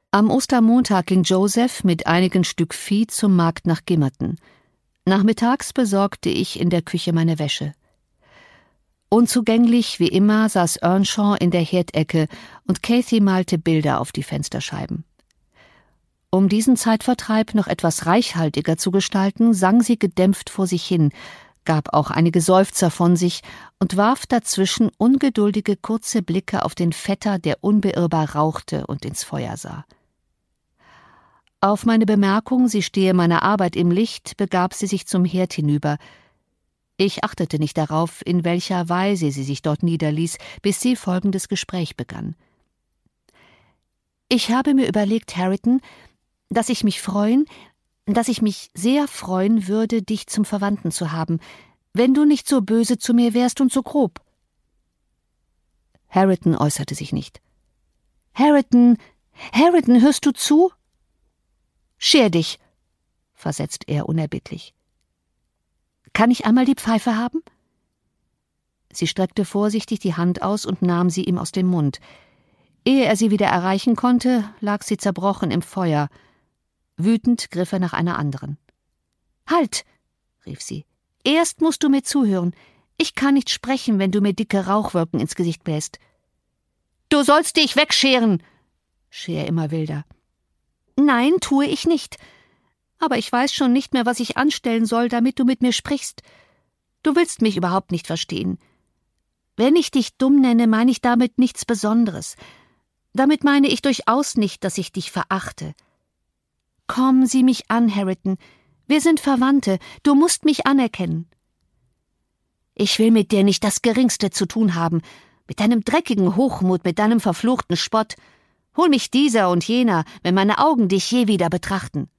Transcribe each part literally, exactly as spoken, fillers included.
Am Ostermontag ging Joseph mit einigen Stück Vieh zum Markt nach Gimmerton. Nachmittags besorgte ich in der Küche meine Wäsche. Unzugänglich wie immer saß Earnshaw in der Herdecke und Cathy malte Bilder auf die Fensterscheiben. Um diesen Zeitvertreib noch etwas reichhaltiger zu gestalten, sang sie gedämpft vor sich hin, gab auch einige Seufzer von sich und warf dazwischen ungeduldige kurze Blicke auf den Vetter, der unbeirrbar rauchte und ins Feuer sah. Auf meine Bemerkung, sie stehe meiner Arbeit im Licht, begab sie sich zum Herd hinüber. Ich achtete nicht darauf, in welcher Weise sie sich dort niederließ, bis sie folgendes Gespräch begann. »Ich habe mir überlegt, Harriton, dass ich mich freuen, dass ich mich sehr freuen würde, dich zum Verwandten zu haben, wenn du nicht so böse zu mir wärst und so grob.« Harriton äußerte sich nicht. »Harriton, Harriton, hörst du zu?« »Scher dich«, versetzt er unerbittlich. »Kann ich einmal die Pfeife haben?« Sie streckte vorsichtig die Hand aus und nahm sie ihm aus dem Mund. Ehe er sie wieder erreichen konnte, lag sie zerbrochen im Feuer. Wütend griff er nach einer anderen. »Halt«, rief sie, »erst musst du mir zuhören. Ich kann nicht sprechen, wenn du mir dicke Rauchwolken ins Gesicht bläst.« »Du sollst dich wegscheren«, schrie er immer wilder. »Nein, tue ich nicht. Aber ich weiß schon nicht mehr, was ich anstellen soll, damit du mit mir sprichst. Du willst mich überhaupt nicht verstehen. Wenn ich dich dumm nenne, meine ich damit nichts Besonderes. Damit meine ich durchaus nicht, dass ich dich verachte. Komm, sieh mich an, Harriton. Wir sind Verwandte. Du musst mich anerkennen.« »Ich will mit dir nicht das Geringste zu tun haben. Mit deinem dreckigen Hochmut, mit deinem verfluchten Spott. Hol mich dieser und jener, wenn meine Augen dich je wieder betrachten.«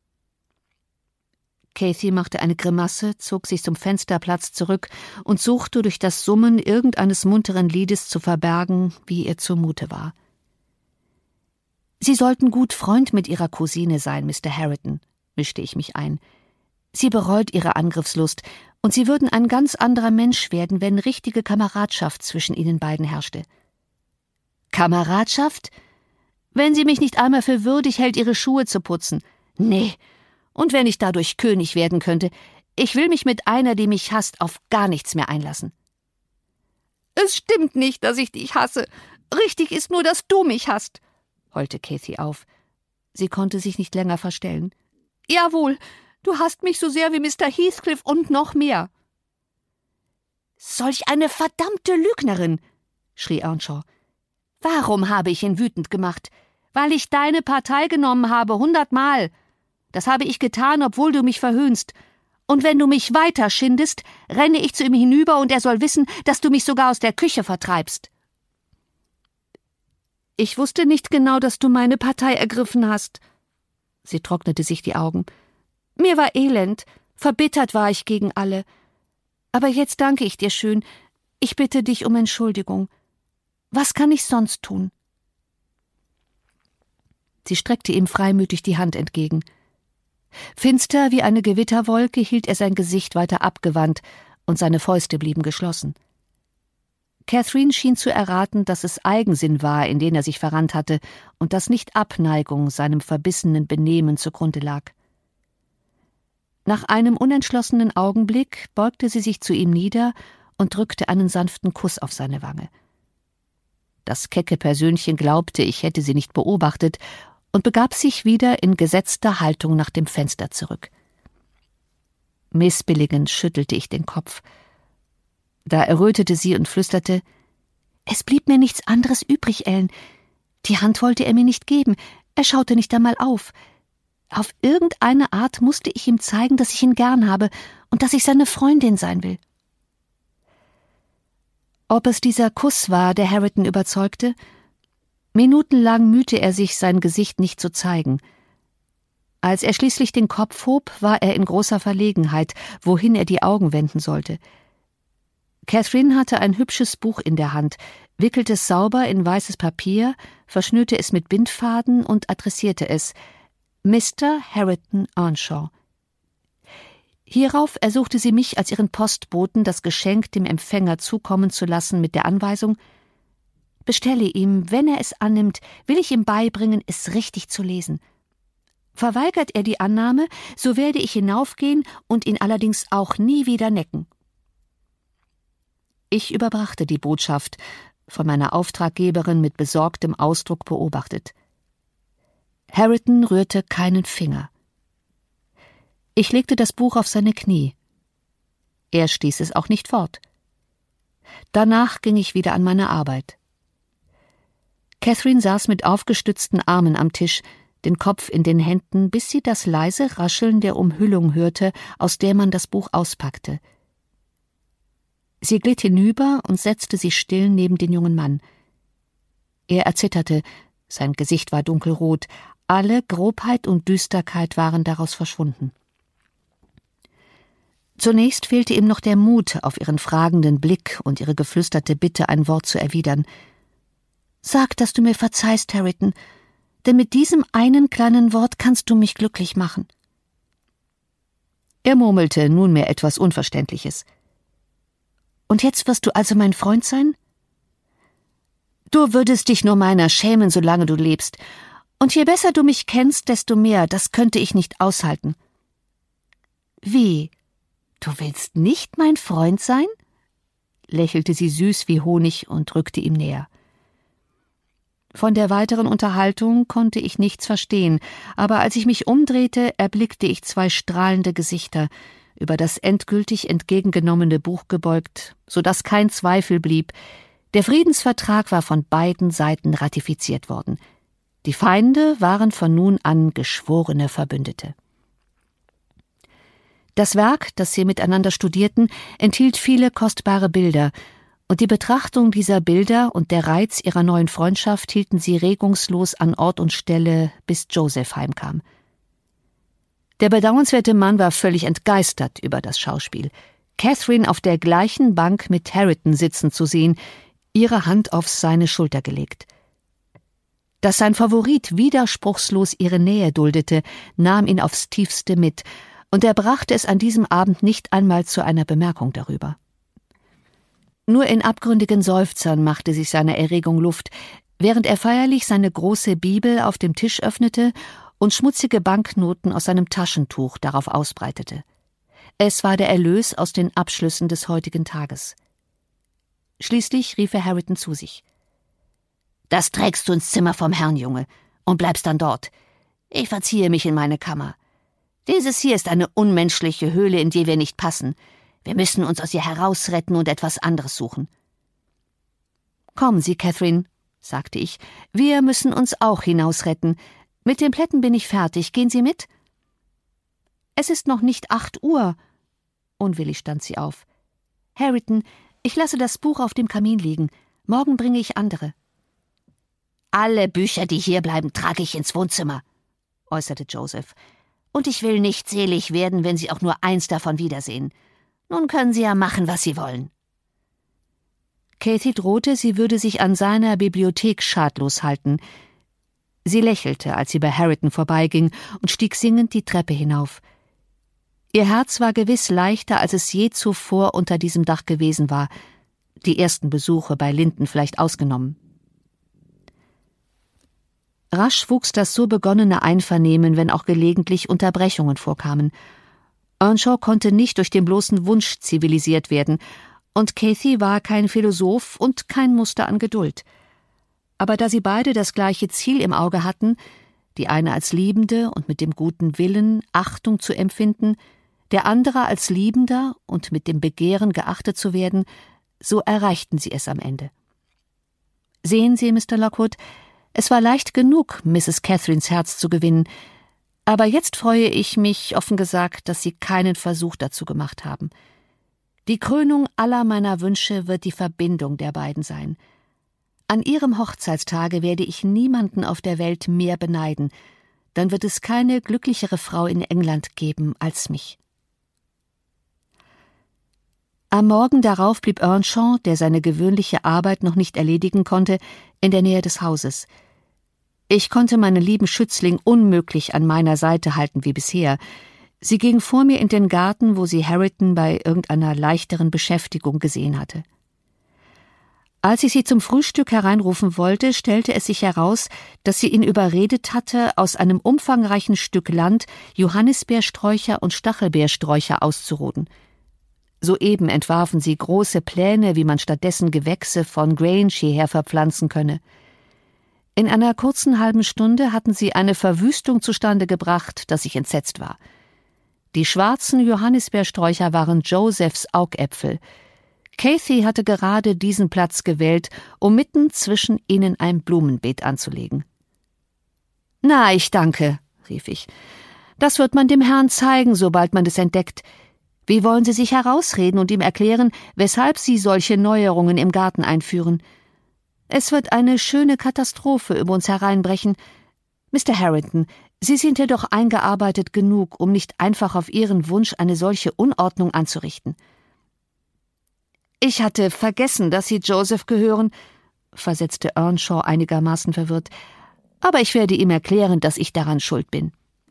Cathy machte eine Grimasse, zog sich zum Fensterplatz zurück und suchte durch das Summen irgendeines munteren Liedes zu verbergen, wie ihr zumute war. »Sie sollten gut Freund mit Ihrer Cousine sein, Mister Harriton«, mischte ich mich ein. »Sie bereut ihre Angriffslust, und Sie würden ein ganz anderer Mensch werden, wenn richtige Kameradschaft zwischen Ihnen beiden herrschte.« »Kameradschaft? Wenn sie mich nicht einmal für würdig hält, ihre Schuhe zu putzen. Nee, und wenn ich dadurch König werden könnte, ich will mich mit einer, die mich hasst, auf gar nichts mehr einlassen.« »Es stimmt nicht, dass ich dich hasse. Richtig ist nur, dass du mich hasst«, heulte Cathy auf. Sie konnte sich nicht länger verstellen. »Jawohl, du hasst mich so sehr wie Mister Heathcliff und noch mehr.« »Solch eine verdammte Lügnerin«, schrie Earnshaw. »Warum habe ich ihn wütend gemacht? Weil ich deine Partei genommen habe, hundertmal. Das habe ich getan, obwohl du mich verhöhnst. Und wenn du mich weiter schindest, renne ich zu ihm hinüber und er soll wissen, dass du mich sogar aus der Küche vertreibst.« »Ich wusste nicht genau, dass du meine Partei ergriffen hast.« Sie trocknete sich die Augen. »Mir war elend, verbittert war ich gegen alle. Aber jetzt danke ich dir schön. Ich bitte dich um Entschuldigung. Was kann ich sonst tun?« Sie streckte ihm freimütig die Hand entgegen. Finster wie eine Gewitterwolke hielt er sein Gesicht weiter abgewandt, und seine Fäuste blieben geschlossen. Catherine schien zu erraten, dass es Eigensinn war, in den er sich verrannt hatte, und dass nicht Abneigung seinem verbissenen Benehmen zugrunde lag. Nach einem unentschlossenen Augenblick beugte sie sich zu ihm nieder und drückte einen sanften Kuss auf seine Wange. Das kecke Persönchen glaubte, ich hätte sie nicht beobachtet, und begab sich wieder in gesetzter Haltung nach dem Fenster zurück. Missbilligend schüttelte ich den Kopf. Da errötete sie und flüsterte: »Es blieb mir nichts anderes übrig, Ellen. Die Hand wollte er mir nicht geben, er schaute nicht einmal auf. Auf irgendeine Art musste ich ihm zeigen, dass ich ihn gern habe und dass ich seine Freundin sein will.« Ob es dieser Kuss war, der Harriton überzeugte? Minutenlang mühte er sich, sein Gesicht nicht zu zeigen. Als er schließlich den Kopf hob, war er in großer Verlegenheit, wohin er die Augen wenden sollte. Catherine hatte ein hübsches Buch in der Hand, wickelte es sauber in weißes Papier, verschnürte es mit Bindfaden und adressierte es: »Mister Harriton Earnshaw.« Hierauf ersuchte sie mich als ihren Postboten, das Geschenk dem Empfänger zukommen zu lassen, mit der Anweisung: Bestelle ihm, wenn er es annimmt, will ich ihm beibringen, es richtig zu lesen. Verweigert er die Annahme, so werde ich hinaufgehen und ihn allerdings auch nie wieder necken. Ich überbrachte die Botschaft, von meiner Auftraggeberin mit besorgtem Ausdruck beobachtet. Harriton rührte keinen Finger. Ich legte das Buch auf seine Knie. Er stieß es auch nicht fort. Danach ging ich wieder an meine Arbeit. Catherine saß mit aufgestützten Armen am Tisch, den Kopf in den Händen, bis sie das leise Rascheln der Umhüllung hörte, aus der man das Buch auspackte. Sie glitt hinüber und setzte sich still neben den jungen Mann. Er erzitterte, sein Gesicht war dunkelrot, alle Grobheit und Düsterkeit waren daraus verschwunden. Zunächst fehlte ihm noch der Mut, auf ihren fragenden Blick und ihre geflüsterte Bitte ein Wort zu erwidern. »Sag, dass du mir verzeihst, Harriton, denn mit diesem einen kleinen Wort kannst du mich glücklich machen.« Er murmelte nunmehr etwas Unverständliches. »Und jetzt wirst du also mein Freund sein?« »Du würdest dich nur meiner schämen, solange du lebst. Und je besser du mich kennst, desto mehr, das könnte ich nicht aushalten.« »Wie? Du willst nicht mein Freund sein?« lächelte sie süß wie Honig und rückte ihm näher. Von der weiteren Unterhaltung konnte ich nichts verstehen, aber als ich mich umdrehte, erblickte ich zwei strahlende Gesichter, über das endgültig entgegengenommene Buch gebeugt, so dass kein Zweifel blieb, der Friedensvertrag war von beiden Seiten ratifiziert worden. Die Feinde waren von nun an geschworene Verbündete. Das Werk, das sie miteinander studierten, enthielt viele kostbare Bilder, und die Betrachtung dieser Bilder und der Reiz ihrer neuen Freundschaft hielten sie regungslos an Ort und Stelle, bis Joseph heimkam. Der bedauernswerte Mann war völlig entgeistert über das Schauspiel, Catherine auf der gleichen Bank mit Harriton sitzen zu sehen, ihre Hand auf seine Schulter gelegt. Dass sein Favorit widerspruchslos ihre Nähe duldete, nahm ihn aufs Tiefste mit, und er brachte es an diesem Abend nicht einmal zu einer Bemerkung darüber. Nur in abgründigen Seufzern machte sich seine Erregung Luft, während er feierlich seine große Bibel auf dem Tisch öffnete und schmutzige Banknoten aus seinem Taschentuch darauf ausbreitete. Es war der Erlös aus den Abschlüssen des heutigen Tages. Schließlich rief er Harriton zu sich. »Das trägst du ins Zimmer vom Herrn, Junge, und bleibst dann dort. Ich verziehe mich in meine Kammer. Dieses hier ist eine unmenschliche Höhle, in die wir nicht passen. Wir müssen uns aus ihr herausretten und etwas anderes suchen.« »Kommen Sie, Catherine«, sagte ich, »wir müssen uns auch hinausretten. Mit den Plätten bin ich fertig. Gehen Sie mit?« »Es ist noch nicht acht Uhr.« Unwillig stand sie auf. »Harriton, ich lasse das Buch auf dem Kamin liegen. Morgen bringe ich andere.« »Alle Bücher, die hier bleiben, trage ich ins Wohnzimmer«, äußerte Joseph. »Und ich will nicht selig werden, wenn Sie auch nur eins davon wiedersehen. Nun können Sie ja machen, was Sie wollen.« Katie drohte, sie würde sich an seiner Bibliothek schadlos halten. Sie lächelte, als sie bei Harriton vorbeiging und stieg singend die Treppe hinauf. Ihr Herz war gewiss leichter, als es je zuvor unter diesem Dach gewesen war, die ersten Besuche bei Linden vielleicht ausgenommen. Rasch wuchs das so begonnene Einvernehmen, wenn auch gelegentlich Unterbrechungen vorkamen. Earnshaw konnte nicht durch den bloßen Wunsch zivilisiert werden, und Cathy war kein Philosoph und kein Muster an Geduld. Aber da sie beide das gleiche Ziel im Auge hatten, die eine als Liebende und mit dem guten Willen, Achtung zu empfinden, der andere als Liebender und mit dem Begehren geachtet zu werden, so erreichten sie es am Ende. Sehen Sie, Mister Lockwood, es war leicht genug, Misses Catherines Herz zu gewinnen, aber jetzt freue ich mich, offen gesagt, dass Sie keinen Versuch dazu gemacht haben. Die Krönung aller meiner Wünsche wird die Verbindung der beiden sein. An Ihrem Hochzeitstage werde ich niemanden auf der Welt mehr beneiden, dann wird es keine glücklichere Frau in England geben als mich.« Am Morgen darauf blieb Earnshaw, der seine gewöhnliche Arbeit noch nicht erledigen konnte, in der Nähe des Hauses. Ich konnte meinen lieben Schützling unmöglich an meiner Seite halten wie bisher. Sie ging vor mir in den Garten, wo sie Harriton bei irgendeiner leichteren Beschäftigung gesehen hatte. Als ich sie zum Frühstück hereinrufen wollte, stellte es sich heraus, dass sie ihn überredet hatte, aus einem umfangreichen Stück Land Johannisbeersträucher und Stachelbeersträucher auszuroden. Soeben entwarfen sie große Pläne, wie man stattdessen Gewächse von Grange hierher verpflanzen könne. In einer kurzen halben Stunde hatten sie eine Verwüstung zustande gebracht, dass ich entsetzt war. Die schwarzen Johannisbeersträucher waren Josephs Augäpfel. Cathy hatte gerade diesen Platz gewählt, um mitten zwischen ihnen ein Blumenbeet anzulegen. »Na, ich danke«, rief ich. »Das wird man dem Herrn zeigen, sobald man es entdeckt. Wie wollen Sie sich herausreden und ihm erklären, weshalb Sie solche Neuerungen im Garten einführen? Es wird eine schöne Katastrophe über uns hereinbrechen. Mister Harrington, Sie sind ja doch eingearbeitet genug, um nicht einfach auf Ihren Wunsch eine solche Unordnung anzurichten.« »Ich hatte vergessen, dass Sie Joseph gehören«, versetzte Earnshaw einigermaßen verwirrt, »aber ich werde ihm erklären, dass ich daran schuld bin.«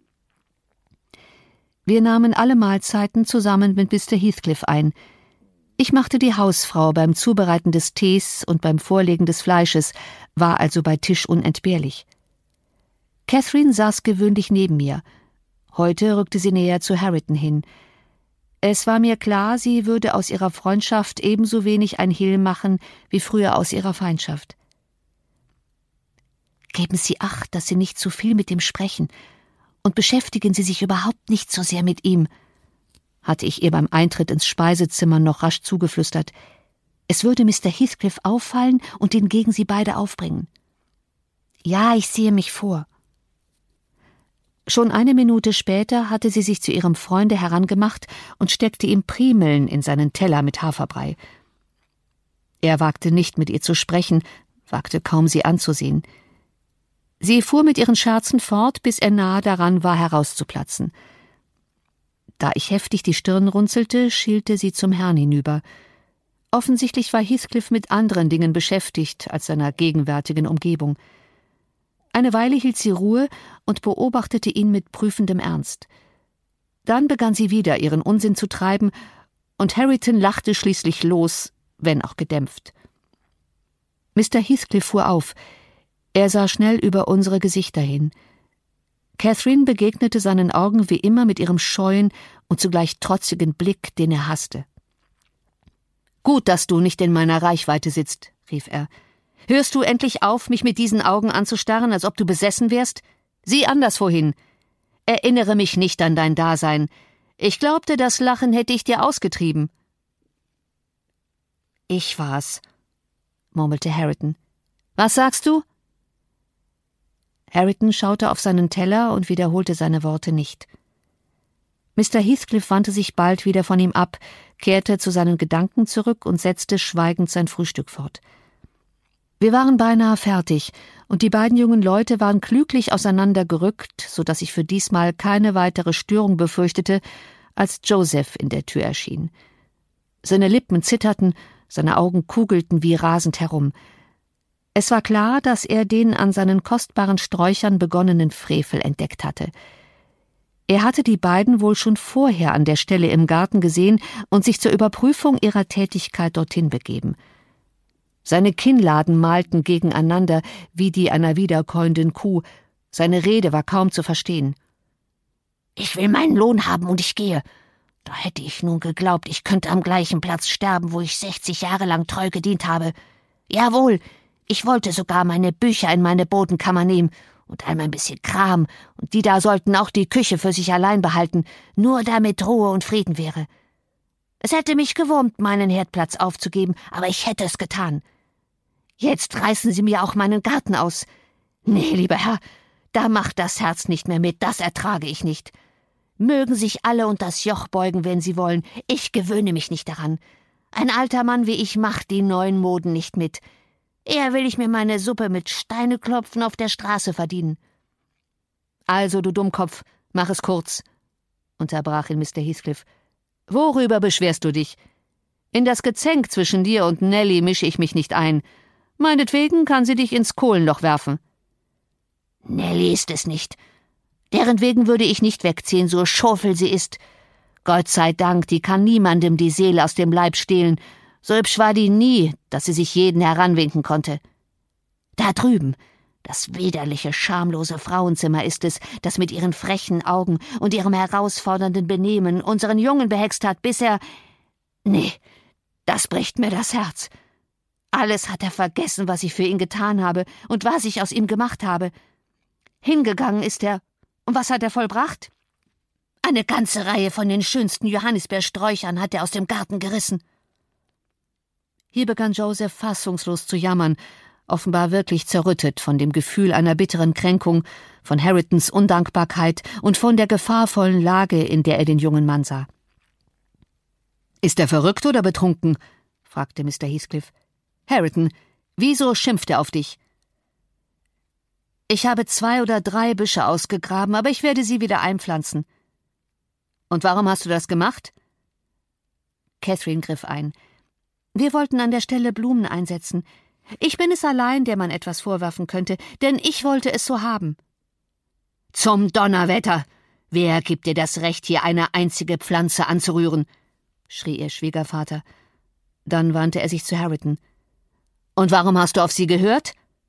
Wir nahmen alle Mahlzeiten zusammen mit Mister Heathcliff ein. Ich machte die Hausfrau beim Zubereiten des Tees und beim Vorlegen des Fleisches, war also bei Tisch unentbehrlich. Catherine saß gewöhnlich neben mir. Heute rückte sie näher zu Harrington hin. Es war mir klar, sie würde aus ihrer Freundschaft ebenso wenig ein Hehl machen, wie früher aus ihrer Feindschaft. »Geben Sie Acht, dass Sie nicht zu viel mit ihm sprechen, und beschäftigen Sie sich überhaupt nicht so sehr mit ihm«, hatte ich ihr beim Eintritt ins Speisezimmer noch rasch zugeflüstert. Es würde Mister Heathcliff auffallen und ihn gegen sie beide aufbringen. »Ja, ich sehe mich vor.« Schon eine Minute später hatte sie sich zu ihrem Freunde herangemacht und steckte ihm Primeln in seinen Teller mit Haferbrei. Er wagte nicht, mit ihr zu sprechen, wagte kaum, sie anzusehen. Sie fuhr mit ihren Scherzen fort, bis er nahe daran war, herauszuplatzen. Da ich heftig die Stirn runzelte, schielte sie zum Herrn hinüber. Offensichtlich war Heathcliff mit anderen Dingen beschäftigt als seiner gegenwärtigen Umgebung. Eine Weile hielt sie Ruhe und beobachtete ihn mit prüfendem Ernst. Dann begann sie wieder, ihren Unsinn zu treiben, und Harrington lachte schließlich los, wenn auch gedämpft. Mister Heathcliff fuhr auf. Er sah schnell über unsere Gesichter hin. Catherine begegnete seinen Augen wie immer mit ihrem scheuen und zugleich trotzigen Blick, den er hasste. »Gut, dass du nicht in meiner Reichweite sitzt«, rief er. »Hörst du endlich auf, mich mit diesen Augen anzustarren, als ob du besessen wärst? Sieh anderswohin. Erinnere mich nicht an dein Dasein. Ich glaubte, das Lachen hätte ich dir ausgetrieben.« »Ich war's«, murmelte Harrington. »Was sagst du?« Harrington schaute auf seinen Teller und wiederholte seine Worte nicht. Mister Heathcliff wandte sich bald wieder von ihm ab, kehrte zu seinen Gedanken zurück und setzte schweigend sein Frühstück fort. Wir waren beinahe fertig, und die beiden jungen Leute waren klüglich auseinandergerückt, so dass ich für diesmal keine weitere Störung befürchtete, als Joseph in der Tür erschien. Seine Lippen zitterten, seine Augen kugelten wie rasend herum. Es war klar, dass er den an seinen kostbaren Sträuchern begonnenen Frevel entdeckt hatte. Er hatte die beiden wohl schon vorher an der Stelle im Garten gesehen und sich zur Überprüfung ihrer Tätigkeit dorthin begeben. Seine Kinnladen malten gegeneinander wie die einer wiederkäuenden Kuh. Seine Rede war kaum zu verstehen. »Ich will meinen Lohn haben und ich gehe. Da hätte ich nun geglaubt, ich könnte am gleichen Platz sterben, wo ich sechzig Jahre lang treu gedient habe. Jawohl, ich wollte sogar meine Bücher in meine Bodenkammer nehmen und all mein bisschen Kram, und die da sollten auch die Küche für sich allein behalten, nur damit Ruhe und Frieden wäre. Es hätte mich gewurmt, meinen Herdplatz aufzugeben, aber ich hätte es getan. Jetzt reißen sie mir auch meinen Garten aus. Nee, lieber Herr, da macht das Herz nicht mehr mit, das ertrage ich nicht. Mögen sich alle unter das Joch beugen, wenn sie wollen, ich gewöhne mich nicht daran. Ein alter Mann wie ich macht die neuen Moden nicht mit. Eher will ich mir meine Suppe mit Steineklopfen auf der Straße verdienen.« »Also, du Dummkopf, mach es kurz«, unterbrach ihn Mister Heathcliff. »Worüber beschwerst du dich? In das Gezänk zwischen dir und Nellie mische ich mich nicht ein. Meinetwegen kann sie dich ins Kohlenloch werfen.« »Nellie ist es nicht. Deren wegen würde ich nicht wegziehen, so schurfel sie ist. Gott sei Dank, die kann niemandem die Seele aus dem Leib stehlen, So hübsch war die nie, dass sie sich jeden heranwinken konnte. Da drüben, das widerliche, schamlose Frauenzimmer ist es, das mit ihren frechen Augen und ihrem herausfordernden Benehmen unseren Jungen behext hat, bis er... Nee, das bricht mir das Herz. Alles hat er vergessen, was ich für ihn getan habe und was ich aus ihm gemacht habe. Hingegangen ist er. Und was hat er vollbracht? Eine ganze Reihe von den schönsten Johannisbeersträuchern hat er aus dem Garten gerissen. Hier begann Joseph fassungslos zu jammern, offenbar wirklich zerrüttet von dem Gefühl einer bitteren Kränkung, von Harringtons Undankbarkeit und von der gefahrvollen Lage, in der er den jungen Mann sah. »Ist er verrückt oder betrunken?« fragte Mister Heathcliff. »Harrington, wieso schimpft er auf dich?« »Ich habe zwei oder drei Büsche ausgegraben, aber ich werde sie wieder einpflanzen.« »Und warum hast du das gemacht?« Catherine griff ein. »Wir wollten an der Stelle Blumen einsetzen. Ich bin es allein, der man etwas vorwerfen könnte, denn ich wollte es so haben.« »Zum Donnerwetter! Wer gibt dir das Recht, hier eine einzige Pflanze anzurühren?« schrie ihr Schwiegervater. Dann wandte er sich zu Harrington. »Und warum hast du auf sie gehört?«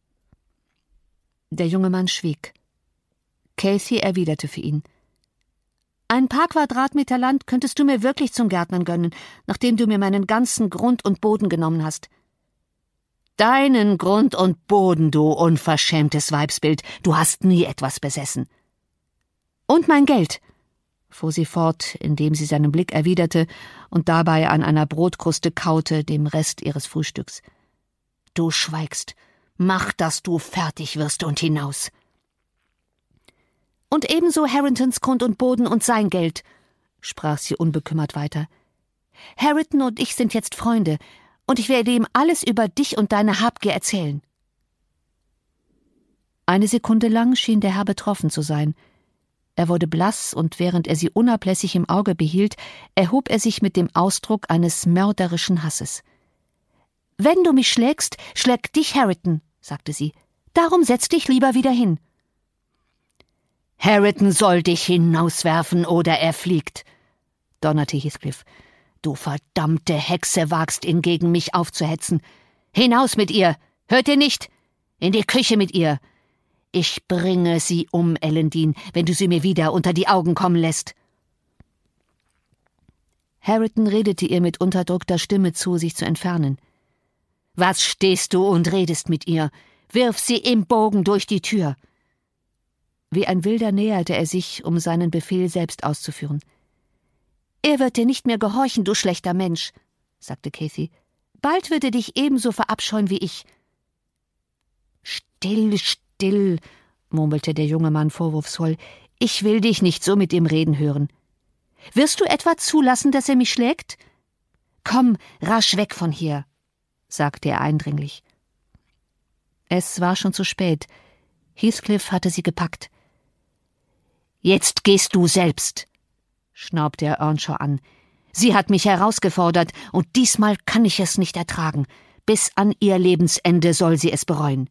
Der junge Mann schwieg. Cathy erwiderte für ihn. »Ein paar Quadratmeter Land könntest du mir wirklich zum Gärtnern gönnen, nachdem du mir meinen ganzen Grund und Boden genommen hast.« »Deinen Grund und Boden, du unverschämtes Weibsbild, du hast nie etwas besessen.« »Und mein Geld«, fuhr sie fort, indem sie seinen Blick erwiderte und dabei an einer Brotkruste kaute, dem Rest ihres Frühstücks. »Du schweigst. Mach, dass du fertig wirst und hinaus.« »Und ebenso Harringtons Grund und Boden und sein Geld«, sprach sie unbekümmert weiter. »Harrington und ich sind jetzt Freunde, und ich werde ihm alles über dich und deine Habgier erzählen.« Eine Sekunde lang schien der Herr betroffen zu sein. Er wurde blass, und während er sie unablässig im Auge behielt, erhob er sich mit dem Ausdruck eines mörderischen Hasses. »Wenn du mich schlägst, schläg dich Harrington«, sagte sie. »Darum setz dich lieber wieder hin.« »Harrington soll dich hinauswerfen, oder er fliegt«, donnerte Heathcliff. »Du verdammte Hexe, wagst ihn gegen mich aufzuhetzen. Hinaus mit ihr! Hört ihr nicht? In die Küche mit ihr! Ich bringe sie um, Elendine, wenn du sie mir wieder unter die Augen kommen lässt.« Harrington redete ihr mit unterdrückter Stimme zu, sich zu entfernen. »Was stehst du und redest mit ihr? Wirf sie im Bogen durch die Tür!« Wie ein Wilder näherte er sich, um seinen Befehl selbst auszuführen. »Er wird dir nicht mehr gehorchen, du schlechter Mensch«, sagte Cathy. »Bald wird er dich ebenso verabscheuen wie ich.« »Still, still«, murmelte der junge Mann vorwurfsvoll. »Ich will dich nicht so mit ihm reden hören. Wirst du etwa zulassen, dass er mich schlägt? Komm, rasch weg von hier«, sagte er eindringlich. Es war schon zu spät. Heathcliff hatte sie gepackt. »Jetzt gehst du selbst«, schnaubte er Earnshaw an. »Sie hat mich herausgefordert, und diesmal kann ich es nicht ertragen. Bis an ihr Lebensende soll sie es bereuen.«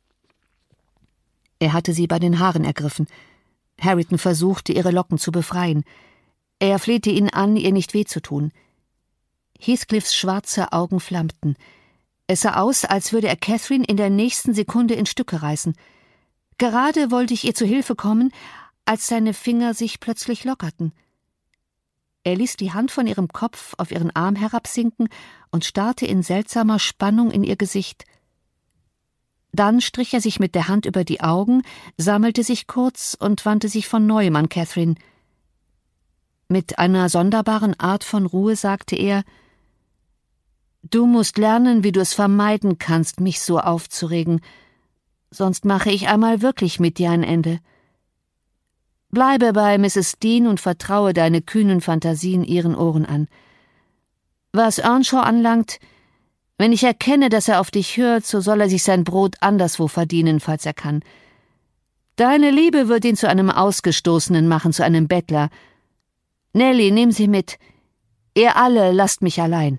Er hatte sie bei den Haaren ergriffen. Harrington versuchte, ihre Locken zu befreien. Er flehte ihn an, ihr nicht weh zu tun. Heathcliffs schwarze Augen flammten. Es sah aus, als würde er Catherine in der nächsten Sekunde in Stücke reißen. Gerade wollte ich ihr zu Hilfe kommen, als seine Finger sich plötzlich lockerten. Er ließ die Hand von ihrem Kopf auf ihren Arm herabsinken und starrte in seltsamer Spannung in ihr Gesicht. Dann strich er sich mit der Hand über die Augen, sammelte sich kurz und wandte sich von neuem an Catherine. Mit einer sonderbaren Art von Ruhe sagte er: »Du musst lernen, wie du es vermeiden kannst, mich so aufzuregen, sonst mache ich einmal wirklich mit dir ein Ende. Bleibe bei Misses Dean und vertraue deine kühnen Fantasien ihren Ohren an. Was Earnshaw anlangt, wenn ich erkenne, dass er auf dich hört, so soll er sich sein Brot anderswo verdienen, falls er kann. Deine Liebe wird ihn zu einem Ausgestoßenen machen, zu einem Bettler. Nelly, nimm sie mit. Ihr alle lasst mich allein.«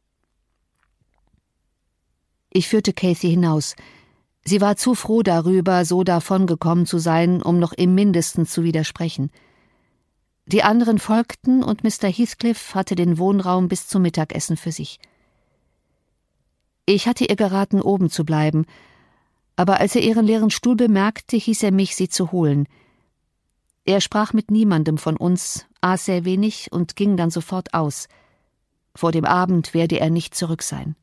Ich führte Cathy hinaus. Sie war zu froh darüber, so davongekommen zu sein, um noch im Mindesten zu widersprechen. Die anderen folgten, und Mister Heathcliff hatte den Wohnraum bis zum Mittagessen für sich. Ich hatte ihr geraten, oben zu bleiben, aber als er ihren leeren Stuhl bemerkte, hieß er mich, sie zu holen. Er sprach mit niemandem von uns, aß sehr wenig und ging dann sofort aus. Vor dem Abend werde er nicht zurück sein.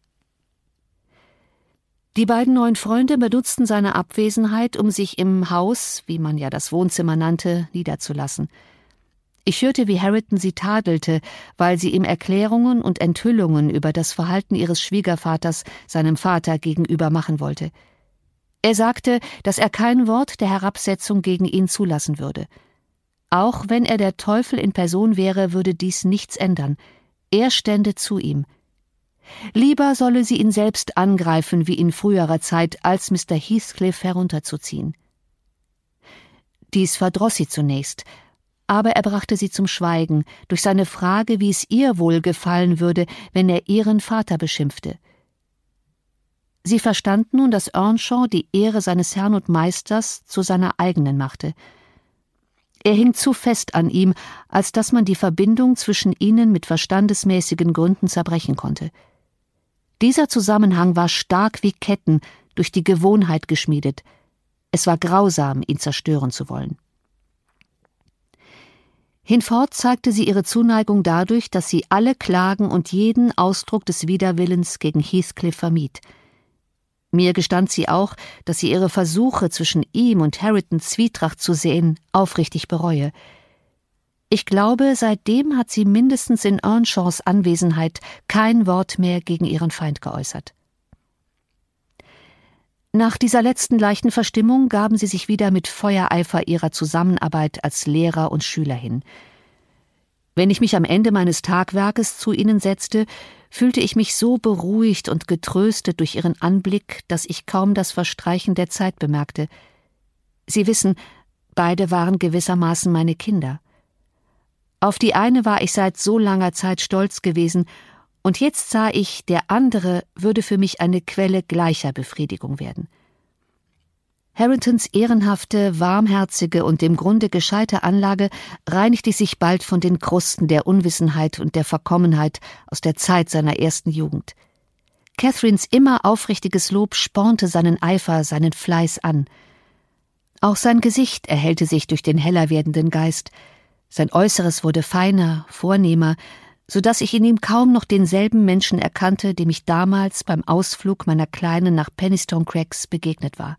Die beiden neuen Freunde benutzten seine Abwesenheit, um sich im Haus, wie man ja das Wohnzimmer nannte, niederzulassen. Ich hörte, wie Harrington sie tadelte, weil sie ihm Erklärungen und Enthüllungen über das Verhalten ihres Schwiegervaters seinem Vater gegenüber machen wollte. Er sagte, dass er kein Wort der Herabsetzung gegen ihn zulassen würde. Auch wenn er der Teufel in Person wäre, würde dies nichts ändern. Er stände zu ihm. Lieber solle sie ihn selbst angreifen wie in früherer Zeit, als Mister Heathcliff herunterzuziehen. Dies verdross sie zunächst, aber er brachte sie zum Schweigen durch seine Frage, wie es ihr wohl gefallen würde, wenn er ihren Vater beschimpfte. Sie verstand nun, dass Earnshaw die Ehre seines Herrn und Meisters zu seiner eigenen machte. Er hing zu fest an ihm, als dass man die Verbindung zwischen ihnen mit verstandesmäßigen Gründen zerbrechen konnte. Dieser Zusammenhang war stark wie Ketten, durch die Gewohnheit geschmiedet. Es war grausam, ihn zerstören zu wollen. Hinfort zeigte sie ihre Zuneigung dadurch, dass sie alle Klagen und jeden Ausdruck des Widerwillens gegen Heathcliff vermied. Mir gestand sie auch, dass sie ihre Versuche, zwischen ihm und Harrington Zwietracht zu sehen, aufrichtig bereue. Ich glaube, seitdem hat sie mindestens in Earnshaws Anwesenheit kein Wort mehr gegen ihren Feind geäußert. Nach dieser letzten leichten Verstimmung gaben sie sich wieder mit Feuereifer ihrer Zusammenarbeit als Lehrer und Schüler hin. Wenn ich mich am Ende meines Tagwerkes zu ihnen setzte, fühlte ich mich so beruhigt und getröstet durch ihren Anblick, dass ich kaum das Verstreichen der Zeit bemerkte. Sie wissen, beide waren gewissermaßen meine Kinder. Auf die eine war ich seit so langer Zeit stolz gewesen, und jetzt sah ich, der andere würde für mich eine Quelle gleicher Befriedigung werden. Harringtons ehrenhafte, warmherzige und im Grunde gescheite Anlage reinigte sich bald von den Krusten der Unwissenheit und der Verkommenheit aus der Zeit seiner ersten Jugend. Catherines immer aufrichtiges Lob spornte seinen Eifer, seinen Fleiß an. Auch sein Gesicht erhellte sich durch den heller werdenden Geist. Sein Äußeres wurde feiner, vornehmer, so dass ich in ihm kaum noch denselben Menschen erkannte, dem ich damals beim Ausflug meiner Kleinen nach Penistone Crags begegnet war.